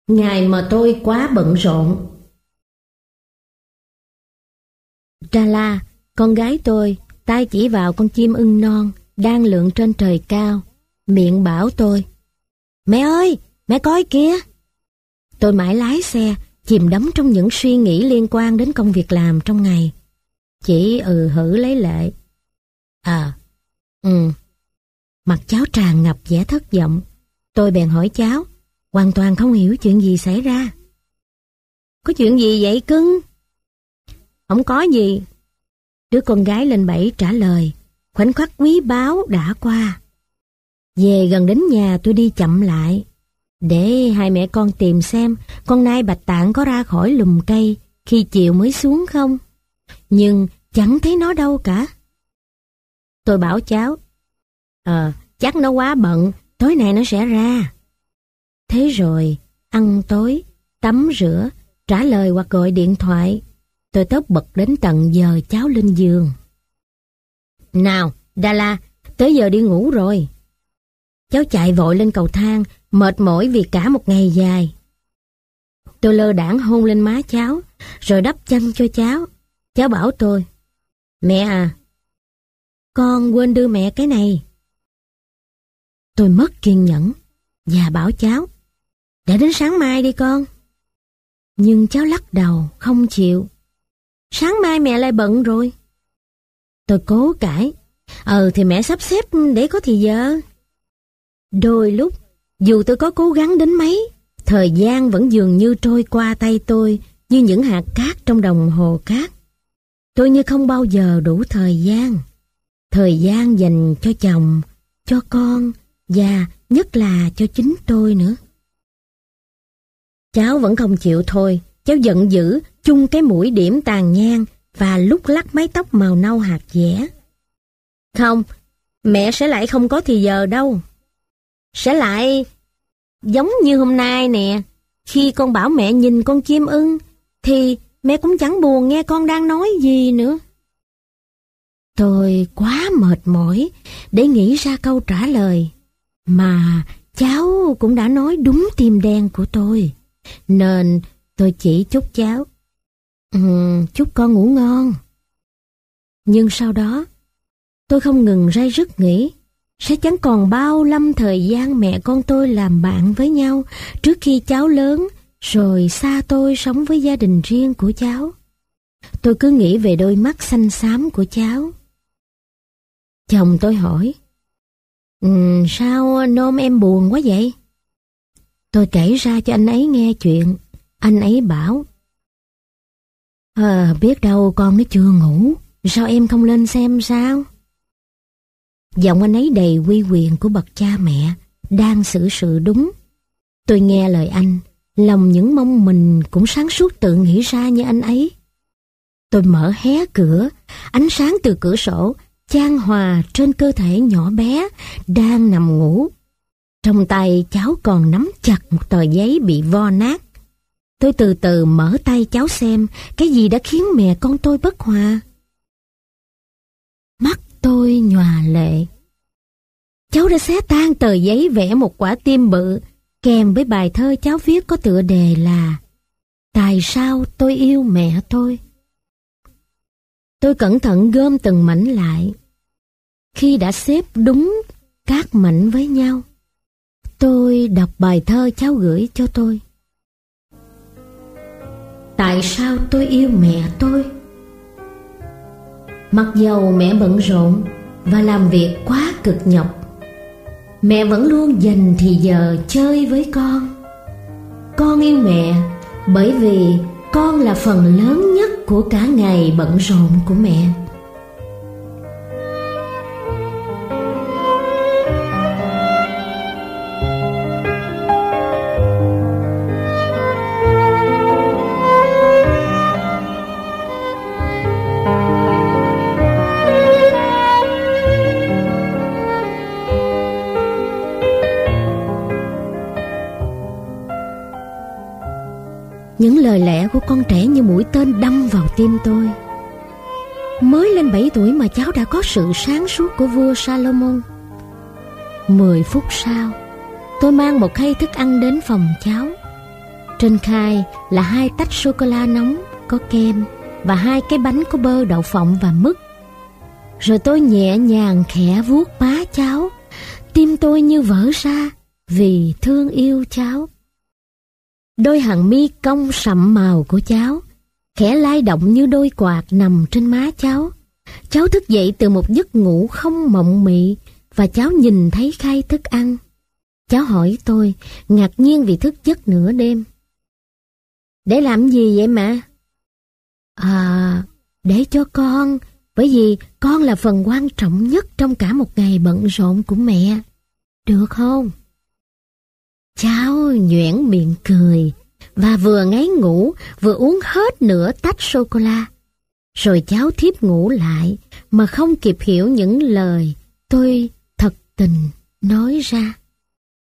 Ngày mà tôi quá bận rộn. Dala, con gái tôi, tay chỉ vào con chim ưng non đang lượn trên trời cao, miệng bảo tôi: "Mẹ ơi, mẹ coi kìa." Tôi mãi lái xe, chìm đắm trong những suy nghĩ liên quan đến công việc làm trong ngày. Chỉ hử lấy lệ. Mặt cháu tràn ngập vẻ thất vọng. Tôi bèn hỏi cháu, hoàn toàn không hiểu chuyện gì xảy ra. "Có chuyện gì vậy cưng?" "Không có gì." Đứa con gái lên 7 trả lời. Khoảnh khắc quý báu đã qua. Về gần đến nhà tôi đi chậm lại, để hai mẹ con tìm xem con nai bạch tạng có ra khỏi lùm cây khi chiều mới xuống không. Nhưng chẳng thấy nó đâu cả. Tôi bảo cháu: "Chắc nó quá bận, tối nay nó sẽ ra." Thế rồi, ăn tối, tắm rửa, trả lời hoặc gọi điện thoại, tôi tất bật đến tận giờ cháu lên giường. "Nào, Dala, tới giờ đi ngủ rồi." Cháu chạy vội lên cầu thang, mệt mỏi vì cả một ngày dài. Tôi lơ đãng hôn lên má cháu, rồi đắp chăn cho cháu. Cháu bảo tôi: "Mẹ à, con quên đưa mẹ cái này." Tôi mất kiên nhẫn và bảo cháu: "Để đến sáng mai đi con." Nhưng cháu lắc đầu không chịu. "Sáng mai mẹ lại bận rồi." Tôi cố cãi: Thì mẹ sắp xếp để có thì giờ." Đôi lúc, dù tôi có cố gắng đến mấy, thời gian vẫn dường như trôi qua tay tôi như những hạt cát trong đồng hồ cát. Tôi như không bao giờ đủ thời gian. Thời gian dành cho chồng, cho con và nhất là cho chính tôi nữa. Cháu vẫn không chịu thôi. Cháu giận dữ, chung cái mũi điểm tàn nhang và lúc lắc mái tóc màu nâu hạt dẻ. "Không, mẹ sẽ lại không có thì giờ đâu. Sẽ lại giống như hôm nay nè. Khi con bảo mẹ nhìn con chim ưng, thì mẹ cũng chẳng buồn nghe con đang nói gì nữa." Tôi quá mệt mỏi để nghĩ ra câu trả lời, mà cháu cũng đã nói đúng tim đen của tôi. Nên tôi chỉ chúc cháu: "Chúc con ngủ ngon." Nhưng sau đó, tôi không ngừng ray rứt nghĩ sẽ chẳng còn bao lâm thời gian mẹ con tôi làm bạn với nhau trước khi cháu lớn rồi xa tôi sống với gia đình riêng của cháu. Tôi cứ nghĩ về đôi mắt xanh xám của cháu. Chồng tôi hỏi: "Sao nôm em buồn quá vậy?" Tôi kể ra cho anh ấy nghe chuyện. Anh ấy bảo: "Biết đâu con nó chưa ngủ, sao em không lên xem sao?" Giọng anh ấy đầy uy quyền của bậc cha mẹ, đang xử sự đúng. Tôi nghe lời anh, lòng những mong mình cũng sáng suốt tự nghĩ ra như anh ấy. Tôi mở hé cửa, ánh sáng từ cửa sổ chan hòa trên cơ thể nhỏ bé đang nằm ngủ. Trong tay cháu còn nắm chặt một tờ giấy bị vo nát. Tôi từ từ mở tay cháu xem cái gì đã khiến mẹ con tôi bất hòa. Mắt tôi nhòa lệ. Cháu đã xé tan tờ giấy vẽ một quả tim bự, kèm với bài thơ cháu viết có tựa đề là "Tại sao tôi yêu mẹ tôi?" Tôi cẩn thận gom từng mảnh lại. Khi đã xếp đúng các mảnh với nhau, tôi đọc bài thơ cháu gửi cho tôi. Tại sao tôi yêu mẹ tôi? Mặc dầu mẹ bận rộn và làm việc quá cực nhọc, mẹ vẫn luôn dành thì giờ chơi với con. Con yêu mẹ bởi vì con là phần lớn nhất của cả ngày bận rộn của mẹ. Những lời lẽ của con trẻ như mũi tên đâm vào tim tôi. Mới lên 7 tuổi mà cháu đã có sự sáng suốt của vua Salomon. 10 phút sau, tôi mang một khay thức ăn đến phòng cháu. Trên khay là 2 tách sô-cô-la nóng có kem và 2 cái bánh có bơ, đậu phộng và mứt. Rồi tôi nhẹ nhàng khẽ vuốt má cháu, tim tôi như vỡ ra vì thương yêu cháu. Đôi hàng mi cong sậm màu của cháu khẽ lay động như đôi quạt nằm trên má cháu. Cháu thức dậy từ một giấc ngủ không mộng mị và cháu nhìn thấy khay thức ăn. Cháu hỏi tôi, ngạc nhiên vì thức giấc nửa đêm: "Để làm gì vậy mẹ?" Để cho con, bởi vì con là phần quan trọng nhất trong cả một ngày bận rộn của mẹ. Được không? Cháu nhoẻn miệng cười và vừa ngáy ngủ vừa uống hết nửa tách sô-cô-la. Rồi cháu thiếp ngủ lại mà không kịp hiểu những lời tôi thật tình nói ra.